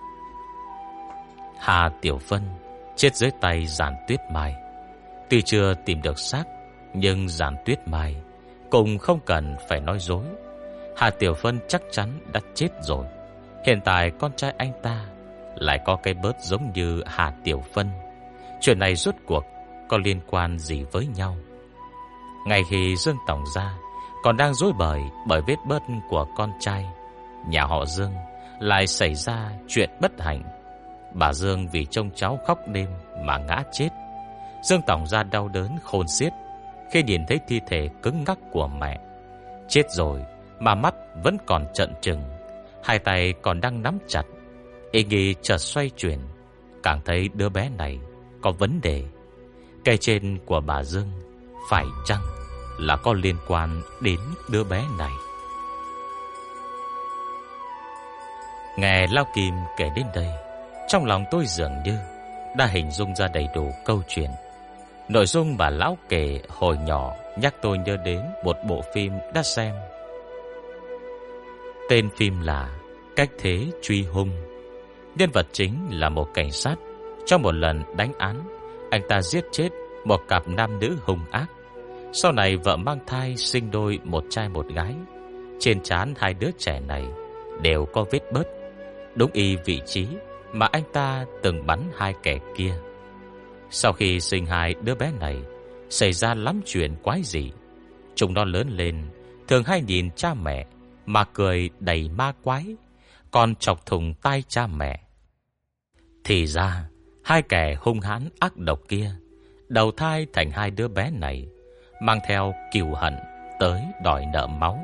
Hà Tiểu Vân chết dưới tay Giản Tuyết Mai. Tuy chưa tìm được xác, nhưng Giản Tuyết Mai cũng không cần phải nói dối. Hà Tiểu Vân chắc chắn đã chết rồi. Hiện tại con trai anh ta lại có cái bớt giống như Hà Tiểu Vân. Chuyện này rốt cuộc có liên quan gì với nhau? Ngay khi Dương Tòng Gia còn đang rối bời bởi vết bớt của con trai, nhà họ Dương lại xảy ra chuyện bất hạnh. Bà Dương vì trông cháu khóc đêm mà ngã chết. Dương Tòng Gia đau đớn khôn xiết khi nhìn thấy thi thể cứng ngắc của mẹ. Chết rồi mà mắt vẫn còn trợn trừng, hai tay còn đang nắm chặt. Ý nghĩ chợt xoay chuyển, càng thấy đứa bé này có vấn đề. Cái trên của bà Dương phải chăng là có liên quan đến đứa bé này? Nghe Lao Kim kể đến đây, trong lòng tôi dường như đã hình dung ra đầy đủ câu chuyện. Nội dung bà lão kể hồi nhỏ nhắc tôi nhớ đến một bộ phim đã xem. Tên phim là Cách Thế Truy Hung. Nhân vật chính là một cảnh sát. Trong một lần đánh án, anh ta giết chết một cặp nam nữ hung ác. Sau này vợ mang thai sinh đôi một trai một gái. Trên trán hai đứa trẻ này đều có vết bớt, đúng y vị trí mà anh ta từng bắn hai kẻ kia. Sau khi sinh hai đứa bé này, xảy ra lắm chuyện quái dị. Chúng nó lớn lên thường hay nhìn cha mẹ mà cười đầy ma quái, còn chọc thủng tai cha mẹ. Thì ra hai kẻ hung hãn ác độc kia đầu thai thành hai đứa bé này, mang theo cừu hận tới đòi nợ máu.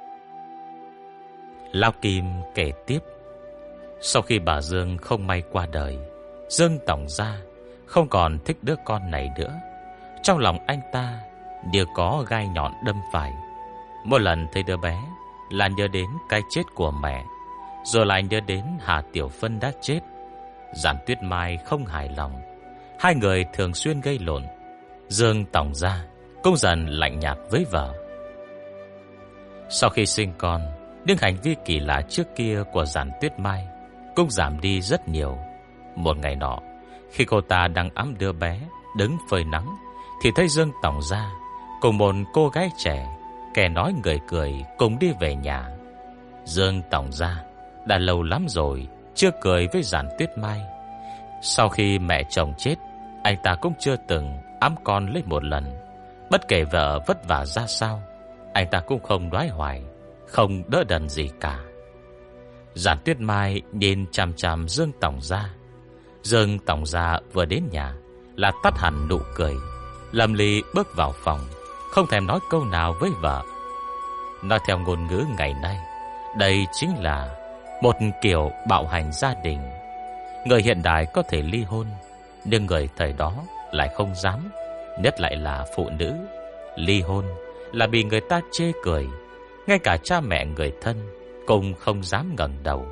Lao Kim kể tiếp. Sau khi bà Dương không may qua đời, Dương Tòng Gia không còn thích đứa con này nữa. Trong lòng anh ta như có gai nhọn đâm phải. Mỗi lần thấy đứa bé là nhớ đến cái chết của mẹ, rồi lại nhớ đến Hà Tiểu Phân đã chết. Giản Tuyết Mai không hài lòng, hai người thường xuyên gây lộn. Dương Tòng Gia cũng dần lạnh nhạt với vợ. Sau khi sinh con, những hành vi kỳ lạ trước kia của Giản Tuyết Mai cũng giảm đi rất nhiều. Một ngày nọ, khi cô ta đang ẵm đứa bé đứng phơi nắng, thì thấy Dương Tòng Gia cùng một cô gái trẻ, kẻ nói người cười, cùng đi về nhà. Dương Tòng Gia đã lâu lắm rồi chưa cười với Giản Tuyết Mai. Sau khi mẹ chồng chết, anh ta cũng chưa từng ẵm con lấy một lần. Bất kể vợ vất vả ra sao, anh ta cũng không đoái hoài, không đỡ đần gì cả. Giản Tuyết Mai nhìn chằm chằm Dương Tòng Gia. Dương Tòng Gia vừa đến nhà là tắt hẳn nụ cười, lầm lì bước vào phòng, không thèm nói câu nào với vợ. Nói theo ngôn ngữ ngày nay, đây chính là một kiểu bạo hành gia đình. Người hiện đại có thể ly hôn, nhưng người thời đó lại không dám. Nhất lại là phụ nữ. Ly hôn là bị người ta chê cười, ngay cả cha mẹ người thân cũng không dám ngẩng đầu.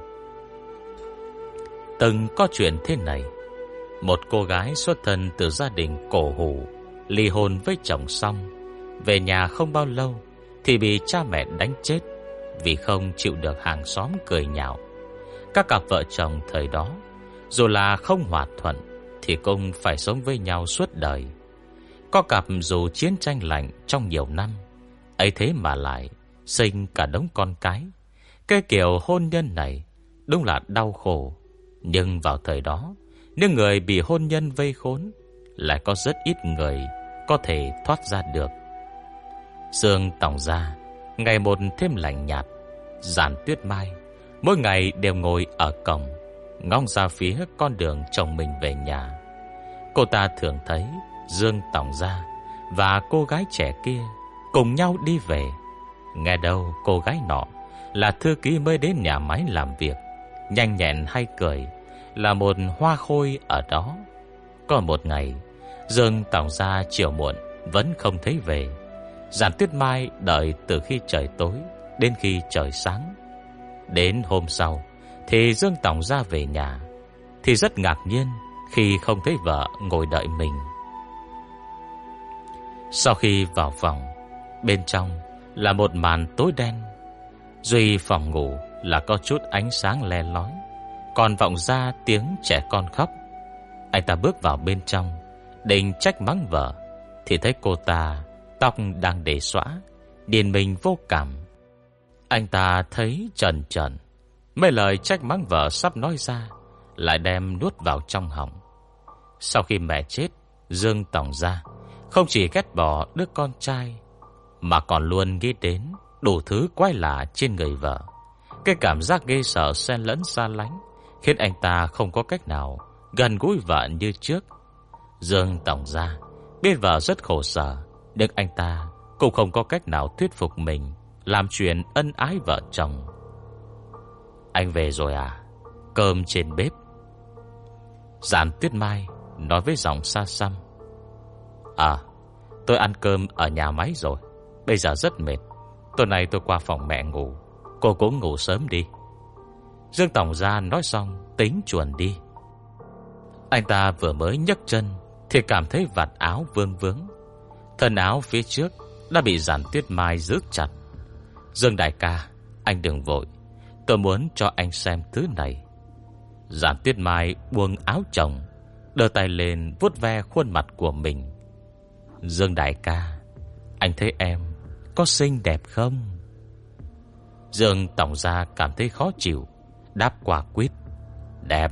Từng có chuyện thế này. Một cô gái xuất thân từ gia đình cổ hủ, ly hôn với chồng xong, về nhà không bao lâu thì bị cha mẹ đánh chết vì không chịu được hàng xóm cười nhạo. Các cặp vợ chồng thời đó, dù là không hòa thuận thì cũng phải sống với nhau suốt đời. Có cặp dù chiến tranh lạnh trong nhiều năm, ấy thế mà lại sinh cả đống con cái. Cái kiểu hôn nhân này đúng là đau khổ. Nhưng vào thời đó, những người bị hôn nhân vây khốn lại có rất ít người có thể thoát ra được. Dương Tòng Gia ngày một thêm lạnh nhạt. Giản Tuyết Mai mỗi ngày đều ngồi ở cổng, ngóng ra phía con đường chồng mình về nhà. Cô ta thường thấy Dương Tòng Gia và cô gái trẻ kia cùng nhau đi về. Nghe đâu cô gái nọ là thư ký mới đến nhà máy làm việc, nhanh nhẹn hay cười, là một hoa khôi ở đó. Có một ngày, Dương Tòng Gia chiều muộn vẫn không thấy về. Giản Tuyết Mai đợi từ khi trời tối đến khi trời sáng. Đến hôm sau thì Dương Tòng ra về nhà thì rất ngạc nhiên khi không thấy vợ ngồi đợi mình. Sau khi vào phòng, bên trong là một màn tối đen. Duy phòng ngủ là có chút ánh sáng le lói, còn vọng ra tiếng trẻ con khóc. Anh ta bước vào bên trong, định trách mắng vợ, thì thấy cô ta tóc đang để xõa, điền mình vô cảm. Anh ta thấy chần chừ, mấy lời trách mắng vợ sắp nói ra lại đem nuốt vào trong họng. Sau khi mẹ chết, Dương Tòng ra không chỉ ghét bỏ đứa con trai, mà còn luôn nghĩ đến đủ thứ quái lạ trên người vợ. Cái cảm giác ghê sợ xen lẫn xa lánh khiến anh ta không có cách nào gần gũi vợ như trước. Dương Tòng ra biết vợ rất khổ sở, nhưng anh ta cũng không có cách nào thuyết phục mình làm chuyện ân ái vợ chồng. Anh về rồi à? Cơm trên bếp. Giản Tuyết Mai nói với giọng xa xăm. Tôi ăn cơm ở nhà máy rồi, bây giờ rất mệt. Tối nay tôi qua phòng mẹ ngủ, cô cũng ngủ sớm đi. Dương Tòng ra nói xong tính chuồn đi. Anh ta vừa mới nhấc chân thì cảm thấy vạt áo vương vướng. Thân áo phía trước đã bị Giản Tuyết Mai giữ chặt. Dương đại ca, anh đừng vội, tôi muốn cho anh xem thứ này. Giản Tuyết Mai buông áo chồng, đưa tay lên vuốt ve khuôn mặt của mình. Dương đại ca, anh thấy em có xinh đẹp không? Dương Tòng ra cảm thấy khó chịu, đáp quả quyết. Đẹp.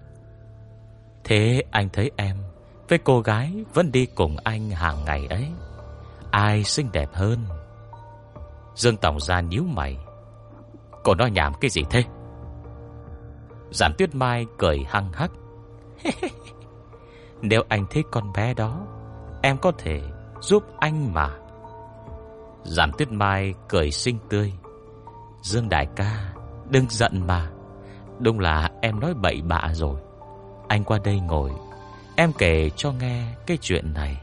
Thế anh thấy em với cô gái vẫn đi cùng anh hàng ngày ấy, ai xinh đẹp hơn? Dương Tòng ra nhíu mày. Cô nói nhảm cái gì thế? Giản Tuyết Mai cười hăng hắc. Nếu anh thích con bé đó, em có thể giúp anh mà. Giản Tuyết Mai cười xinh tươi. Dương đại ca, đừng giận mà. Đúng là em nói bậy bạ rồi. Anh qua đây ngồi, em kể cho nghe cái chuyện này.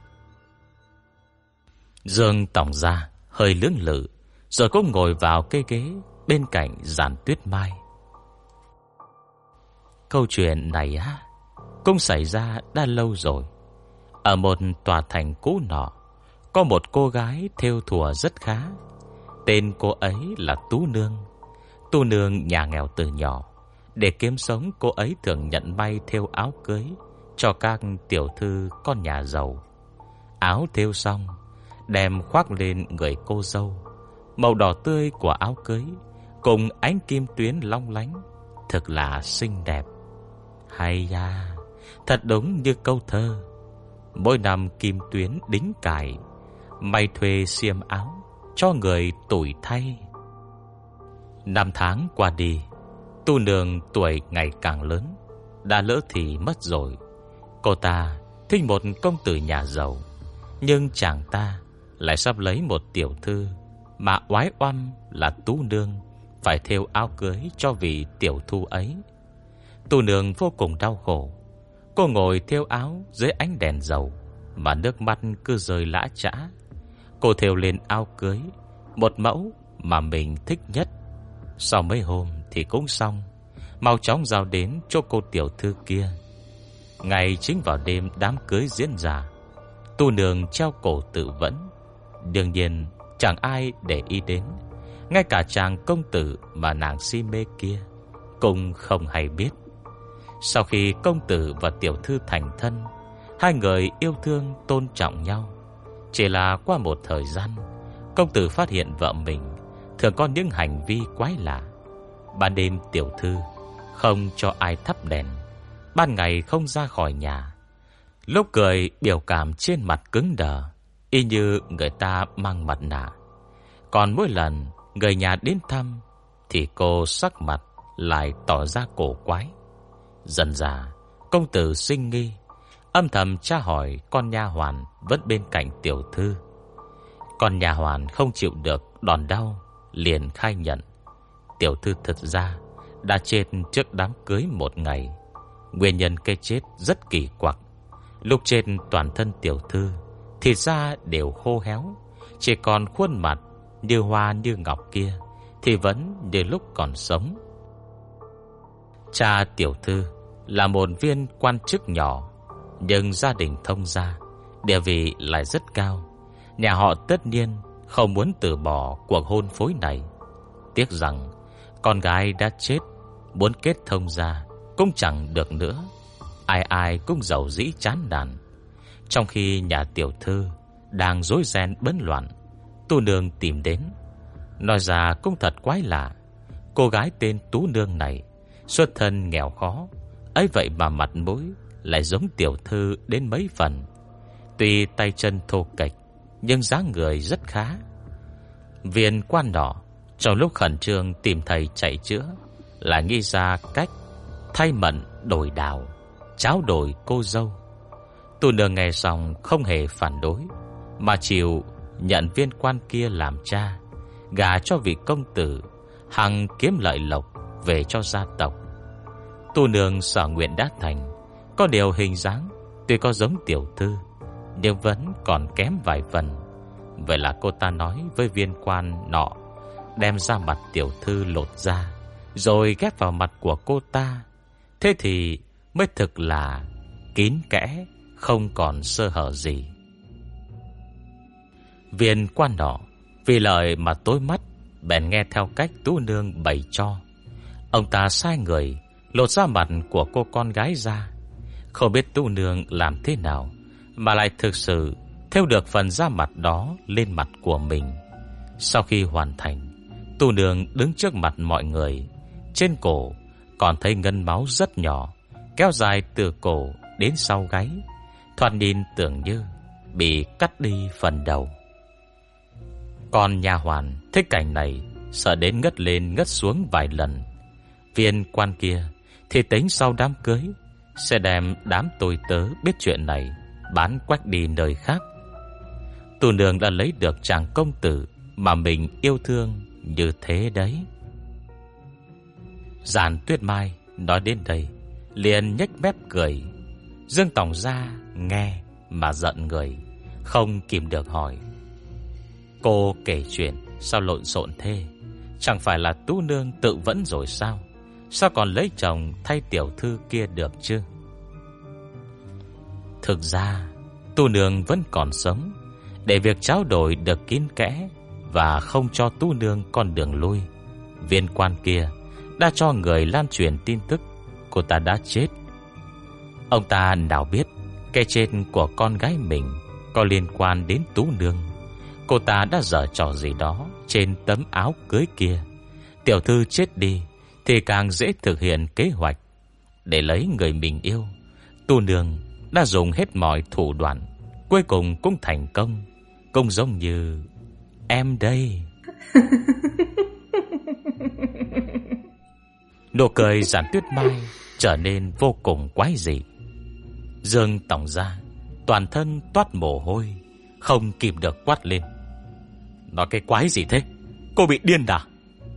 Dương Tòng ra hơi lưỡng lự, rồi cũng ngồi vào cái ghế bên cạnh Giản Tuyết Mai. Câu chuyện này cũng xảy ra đã lâu rồi. Ở một tòa thành cũ nọ, có một cô gái thêu thùa rất khá. Tên cô ấy là Tú Nương. Tú Nương nhà nghèo từ nhỏ. Để kiếm sống, cô ấy thường nhận may thêu áo cưới cho các tiểu thư con nhà giàu. Áo thêu xong, đem khoác lên người cô dâu. Màu đỏ tươi của áo cưới cùng ánh kim tuyến long lánh, thật là xinh đẹp. Hay da, thật đúng như câu thơ. Mỗi năm kim tuyến đính cài, may thuê xiêm áo cho người tuổi thay. Năm tháng qua đi, Tu Nương tuổi ngày càng lớn, đã lỡ thì mất rồi. Cô ta thích một công tử nhà giàu, nhưng chàng ta lại sắp lấy một tiểu thư mà oái oăm là Tú Nương phải thêu áo cưới cho vị tiểu thư ấy. Tu Nương vô cùng đau khổ. Cô ngồi thêu áo dưới ánh đèn dầu mà nước mắt cứ rơi lã chã. Cô thêu lên áo cưới một mẫu mà mình thích nhất. Sau mấy hôm thì cũng xong, mau chóng giao đến cho cô tiểu thư kia. Ngày chính vào đêm đám cưới diễn ra, Tu Nương treo cổ tự vẫn. Đương nhiên chẳng ai để ý đến, ngay cả chàng công tử mà nàng si mê kia cũng không hay biết. Sau khi công tử và tiểu thư thành thân, hai người yêu thương tôn trọng nhau. Chỉ là qua một thời gian, công tử phát hiện vợ mình thường có những hành vi quái lạ. Ban đêm tiểu thư không cho ai thắp đèn, ban ngày không ra khỏi nhà. Lúc cười biểu cảm trên mặt cứng đờ, y như người ta mang mặt nạ. Còn mỗi lần người nhà đến thăm thì cô sắc mặt lại tỏ ra cổ quái. Dần dà công tử sinh nghi, âm thầm tra hỏi con nha hoàn vẫn bên cạnh tiểu thư. Con nha hoàn không chịu được đòn đau, liền khai nhận tiểu thư thật ra đã chết trước đám cưới một ngày. Nguyên nhân cái chết rất kỳ quặc. Lúc trên toàn thân tiểu thư thịt da đều khô héo, chỉ còn khuôn mặt như hoa như ngọc kia thì vẫn như lúc còn sống. Cha tiểu thư là một viên quan chức nhỏ, nhưng gia đình thông gia, địa vị lại rất cao. Nhà họ tất nhiên không muốn từ bỏ cuộc hôn phối này. Tiếc rằng con gái đã chết, muốn kết thông gia cũng chẳng được nữa. Ai ai cũng rầu rĩ chán nản. Trong khi nhà tiểu thư đang rối ren bấn loạn, Tu Nương tìm đến. Nói ra cũng thật quái lạ, cô gái tên Tú Nương này xuất thân nghèo khó, ấy vậy mà mặt mũi lại giống tiểu thư đến mấy phần. Tuy tay chân thô kệch, nhưng dáng người rất khá. Viên quan nọ trong lúc khẩn trương tìm thầy chạy chữa, là nghĩ ra cách thay mận đổi đào, tráo đổi cô dâu. Tu Nương nghe xong không hề phản đối, mà chịu nhận viên quan kia làm cha, gả cho vị công tử, hằng kiếm lợi lộc về cho gia tộc. Tu Nương sở nguyện đã thành. Có điều hình dáng tuy có giống tiểu thư, nhưng vẫn còn kém vài phần. Vậy là cô ta nói với viên quan nọ đem ra mặt tiểu thư lột ra, rồi ghép vào mặt của cô ta. Thế thì mới thực là kín kẽ, không còn sơ hở gì. Viên quan nọ vì lợi mà tối mắt, bèn nghe theo cách Tú Nương bày cho. Ông ta sai người lột da mặt của cô con gái ra. Không biết Tu Nương làm thế nào mà lại thực sự thêu được phần da mặt đó lên mặt của mình. Sau khi hoàn thành, Tu Nương đứng trước mặt mọi người. Trên cổ còn thấy ngân máu rất nhỏ, kéo dài từ cổ đến sau gáy, thoạt nhìn tưởng như bị cắt đi phần đầu. Còn nha hoàn thấy cảnh này, sợ đến ngất lên ngất xuống vài lần. Viên quan kia thì tính sau đám cưới sẽ đem đám tôi tớ biết chuyện này bán quách đi nơi khác. Tu Nương đã lấy được chàng công tử mà mình yêu thương như thế đấy. Giản Tuyết Mai nói đến đây liền nhếch mép cười. Dương Tổng Gia nghe mà giận người, không kìm được hỏi: cô kể chuyện sao lộn xộn thế? Chẳng phải là Tú Nương tự vẫn rồi sao? Sao còn lấy chồng thay tiểu thư kia được chứ? Thực ra Tu Nương vẫn còn sống. Để việc trao đổi được kín kẽ và không cho Tu Nương con đường lui, viên quan kia đã cho người lan truyền tin tức cô ta đã chết. Ông ta nào biết cái chết của con gái mình có liên quan đến Tú Nương. Cô ta đã giở trò gì đó trên tấm áo cưới kia. Tiểu thư chết đi thì càng dễ thực hiện kế hoạch để lấy người mình yêu. Tu Nương đã dùng hết mọi thủ đoạn, cuối cùng cũng thành công. Cũng giống như em đây. Nụ cười Giản Tuyết Mai trở nên vô cùng quái dị. Dương Tổng Gia toàn thân toát mồ hôi, không kịp được quát lên: nói cái quái gì thế? Cô bị điên à?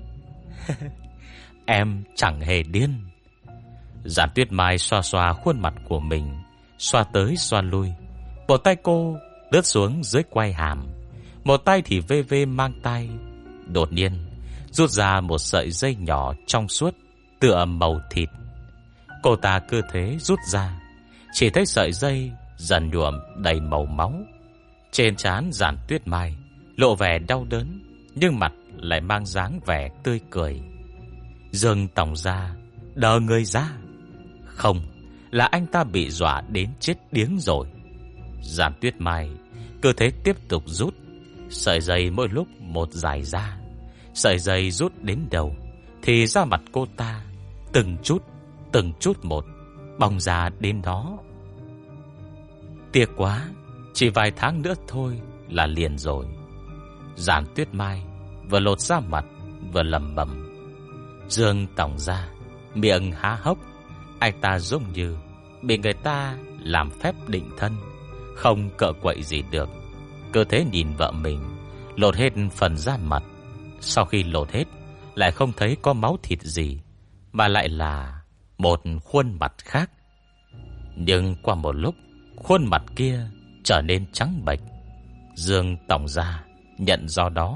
Em chẳng hề điên. Giản Tuyết Mai xoa xoa khuôn mặt của mình, xoa tới xoa lui. Một tay cô lướt xuống dưới quai hàm, một tay thì vê vê mang tay. Đột nhiên rút ra một sợi dây nhỏ trong suốt tựa màu thịt. Cô ta cứ thế rút ra, chỉ thấy sợi dây dần nhuộm đầy màu máu. Trên trán Giản Tuyết Mai lộ vẻ đau đớn, nhưng mặt lại mang dáng vẻ tươi cười. Dương Tổng Gia đờ người ra. Không, là anh ta bị dọa đến chết điếng rồi. Giản Tuyết Mai cứ thế tiếp tục rút. Sợi dây mỗi lúc một dài ra. Sợi dây rút đến đầu thì da mặt cô ta từng chút một bong ra đến đó. Tiếc quá, chỉ vài tháng nữa thôi là liền rồi. Giản Tuyết Mai vừa lột da mặt vừa lẩm bẩm: Dương Tổng Gia miệng há hốc. Anh ta giống như bị người ta làm phép định thân, không cựa quậy gì được. Cứ thế nhìn vợ mình lột hết phần da mặt. Sau khi lột hết lại không thấy có máu thịt gì, mà lại là một khuôn mặt khác. Nhưng qua một lúc, khuôn mặt kia trở nên trắng bệch. Dương Tổng Gia nhận do đó,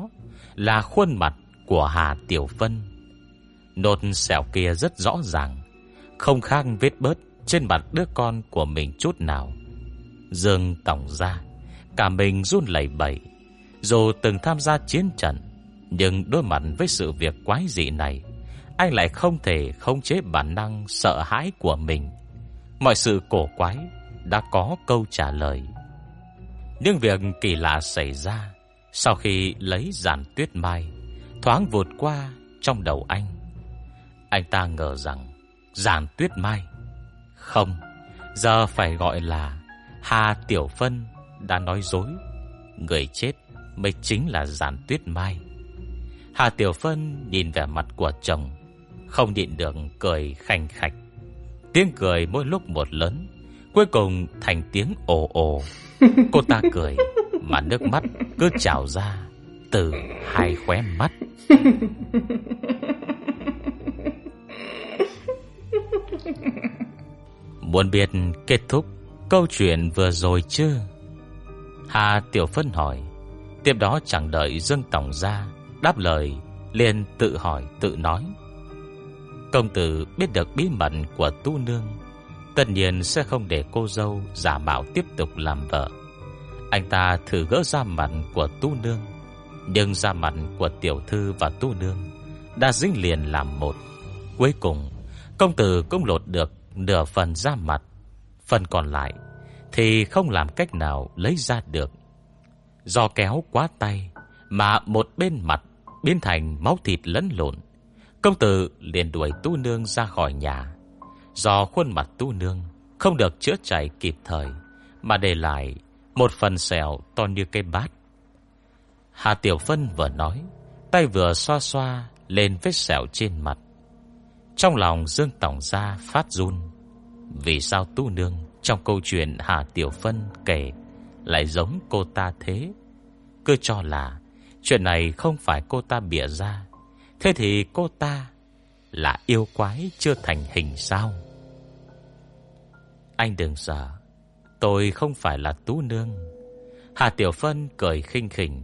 là khuôn mặt của Hà Tiểu Phân. Nốt sẹo kia rất rõ ràng, không khác vết bớt trên mặt đứa con của mình chút nào. Dương tổng gia cả mình run lẩy bẩy. Dù từng tham gia chiến trận, nhưng đối mặt với sự việc quái dị này, anh lại không thể khống chế bản năng sợ hãi của mình. Mọi sự cổ quái đã có câu trả lời. Nhưng việc kỳ lạ xảy ra sau khi lấy giản tuyết mai thoáng vụt qua trong đầu anh. Anh ta ngờ rằng giản tuyết mai, không, giờ phải gọi là Hà Tiểu Phân đã nói dối. Người chết mới chính là giản tuyết mai. Hà Tiểu Phân nhìn vẻ mặt của chồng, không nhịn được cười khanh khạch. Tiếng cười mỗi lúc một lớn, cuối cùng thành tiếng ồ ồ. Cô ta cười mà nước mắt cứ trào ra từ hai khóe mắt. Muốn biết kết thúc câu chuyện vừa rồi chứ? Hà Tiểu Phân hỏi. Tiếp đó chẳng đợi Dương tổng gia đáp lời, liền tự hỏi tự nói: công tử biết được bí mật của Tu nương, tất nhiên sẽ không để cô dâu giả mạo tiếp tục làm vợ. Anh ta thử gỡ da mặt của Tu nương, nhưng da mặt của tiểu thư và Tu nương đã dính liền làm một. Cuối cùng công tử cũng lột được nửa phần da mặt, phần còn lại thì không làm cách nào lấy ra được. Do kéo quá tay mà một bên mặt biến thành máu thịt lẫn lộn, công tử liền đuổi Tu nương ra khỏi nhà. Do khuôn mặt Tu nương không được chữa chạy kịp thời, mà để lại một phần sẹo to như cây bát. Hà Tiểu Phân vừa nói, tay vừa xoa xoa lên vết sẹo trên mặt. Trong lòng Dương tổng gia phát run. Vì sao Tu nương trong câu chuyện Hà Tiểu Phân kể lại giống cô ta thế? Cứ cho là chuyện này không phải cô ta bịa ra, thế thì cô ta là yêu quái chưa thành hình sao? Anh đừng sợ, tôi không phải là Tú nương. Hà Tiểu Phân cười khinh khỉnh.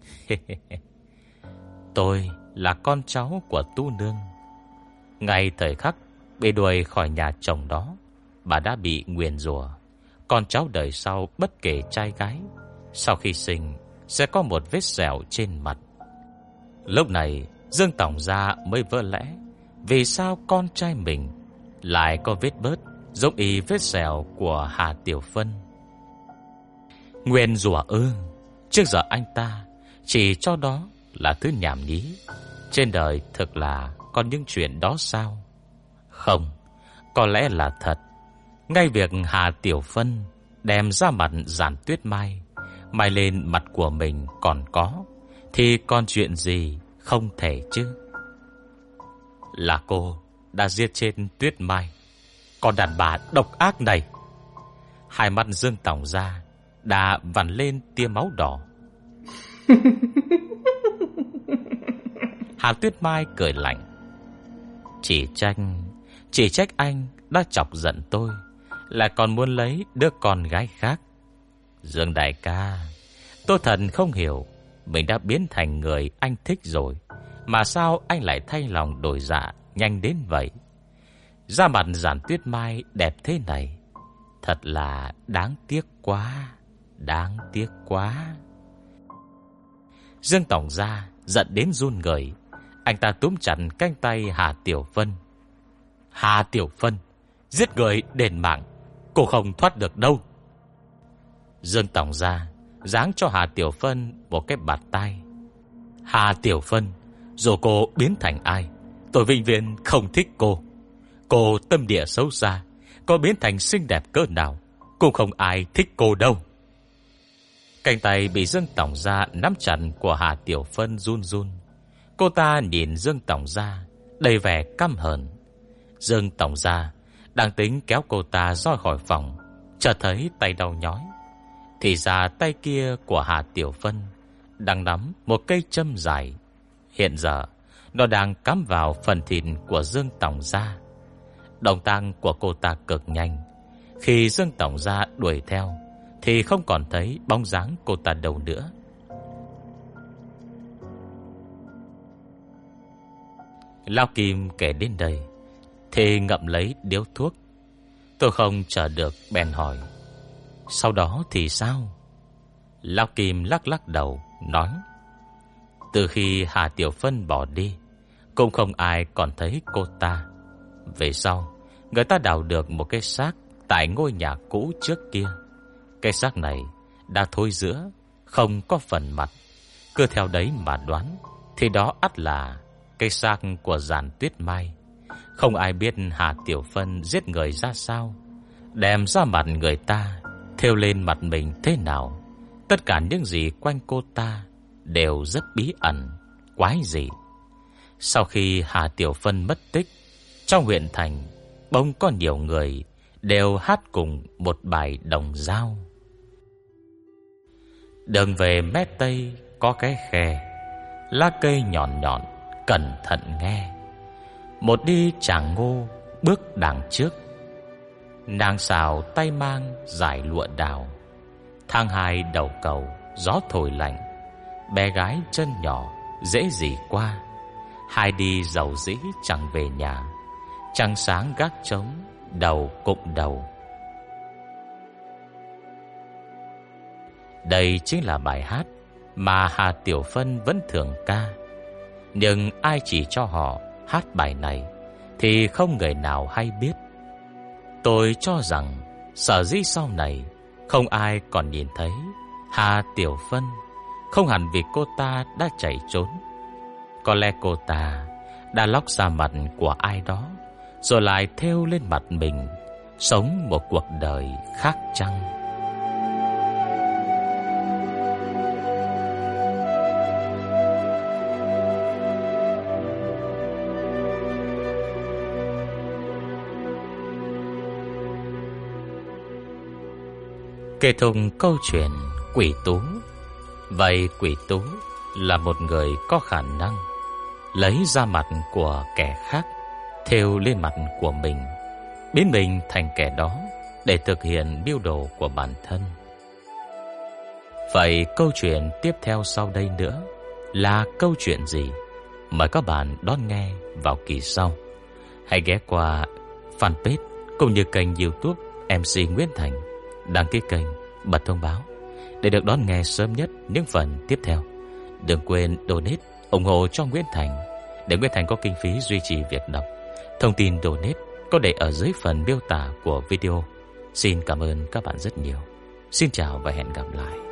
Tôi là con cháu của Tu nương. Ngay thời khắc bị đuổi khỏi nhà chồng đó, bà đã bị nguyền rủa. Con cháu đời sau bất kể trai gái, sau khi sinh sẽ có một vết sẹo trên mặt. Lúc này Dương tổng gia mới vỡ lẽ, vì sao con trai mình lại có vết bớt giống y vết sẹo của Hà Tiểu Phân. Nguyền rủa ư? Trước giờ anh ta chỉ cho đó là thứ nhảm nhí. Trên đời thực là còn những chuyện đó sao? Không, có lẽ là thật. Ngay việc Hà Tiểu Phân đem ra mặt giản tuyết mai mai lên mặt của mình còn có, thì còn chuyện gì không thể chứ? Là cô đã giết chết Tuyết Mai, con đàn bà độc ác này. Hai mắt Dương tổng gia đã vằn lên tia máu đỏ. Hà Tuyết Mai cười lạnh. Chỉ trách anh đã chọc giận tôi, lại còn muốn lấy đứa con gái khác. Dương đại ca, tôi thật không hiểu, mình đã biến thành người anh thích rồi, mà sao anh lại thay lòng đổi dạ nhanh đến vậy? Da mặt giản Tuyết Mai đẹp thế này, thật là đáng tiếc quá, đáng tiếc quá. Dương tổng gia giận đến run người. Anh ta túm chặt cánh tay Hà Tiểu Phân. Hà Tiểu Phân, giết người đền mạng, cô không thoát được đâu. Dương tổng gia giáng cho Hà Tiểu Phân một cái bạt tai. Hà Tiểu Phân, dù cô biến thành ai, tôi vĩnh viễn không thích cô. Cô tâm địa xấu xa, cô biến thành xinh đẹp cỡ nào, cũng không ai thích cô đâu. Cánh tay bị Dương tổng gia nắm chặt của Hà Tiểu Phân run run. Cô ta nhìn Dương tổng gia đầy vẻ căm hờn. Dương tổng gia đang tính kéo cô ta ra khỏi phòng, chợt thấy tay đau nhói. Thì ra tay kia của Hà Tiểu Phân đang nắm một cây châm dài. Hiện giờ nó đang cắm vào phần thịt của Dương tổng gia. Động tác của cô ta cực nhanh. Khi Dương tổng gia đuổi theo thì không còn thấy bóng dáng cô ta đâu nữa. Lão Kim kể đến đây thì ngậm lấy điếu thuốc. Tôi không chờ được bèn hỏi: sau đó thì sao? Lão Kim lắc lắc đầu nói: từ khi Hà Tiểu Phân bỏ đi, cũng không ai còn thấy cô ta. Về sau, người ta đào được một cái xác tại ngôi nhà cũ trước kia. Cái xác này đã thối rữa, không có phần mặt. Cứ theo đấy mà đoán, thì đó ắt là cái xác của Giản Tuyết Mai. Không ai biết Hà Tiểu Phân giết người ra sao, đem ra mặt người ta, thêu lên mặt mình thế nào. Tất cả những gì quanh cô ta đều rất bí ẩn, quái dị. Sau khi Hà Tiểu Phân mất tích, trong huyện thành bỗng có nhiều người đều hát cùng một bài đồng dao. Đường về mé tây có cái khe, lá cây nhọn nhọn, cẩn thận nghe. Một đi chàng ngô bước đằng trước, nàng xào tay mang dải lụa đào. Tháng 2 đầu cầu gió thổi lạnh, bé gái chân nhỏ dễ gì qua. Hai đi giàu dĩ chẳng về nhà, trăng sáng gác trống đầu cụng đầu. Đây chính là bài hát mà Hà Tiểu Phân vẫn thường ca. Nhưng ai chỉ cho họ hát bài này thì không người nào hay biết. Tôi cho rằng sở dĩ sau này không ai còn nhìn thấy Hà Tiểu Phân, không hẳn vì cô ta đã chạy trốn. Có lẽ cô ta đã lóc ra mặt của ai đó, rồi lại thêu lên mặt mình, sống một cuộc đời khác chăng? Kết thúc câu chuyện Quỷ Tú. Vậy Quỷ Tú là một người có khả năng lấy ra mặt của kẻ khác, thêu lên mặt của mình, biến mình thành kẻ đó để thực hiện mưu đồ của bản thân. Vậy câu chuyện tiếp theo sau đây nữa là câu chuyện gì? Mời các bạn đón nghe vào kỳ sau. Hãy ghé qua fanpage cũng như kênh YouTube MC Nguyễn Thành, đăng ký kênh, bật thông báo để được đón nghe sớm nhất những phần tiếp theo. Đừng quên donate ủng hộ cho Nguyễn Thành để Nguyễn Thành có kinh phí duy trì việc đọc. Thông tin donate có để ở dưới phần miêu tả của video. Xin cảm ơn các bạn rất nhiều. Xin chào và hẹn gặp lại.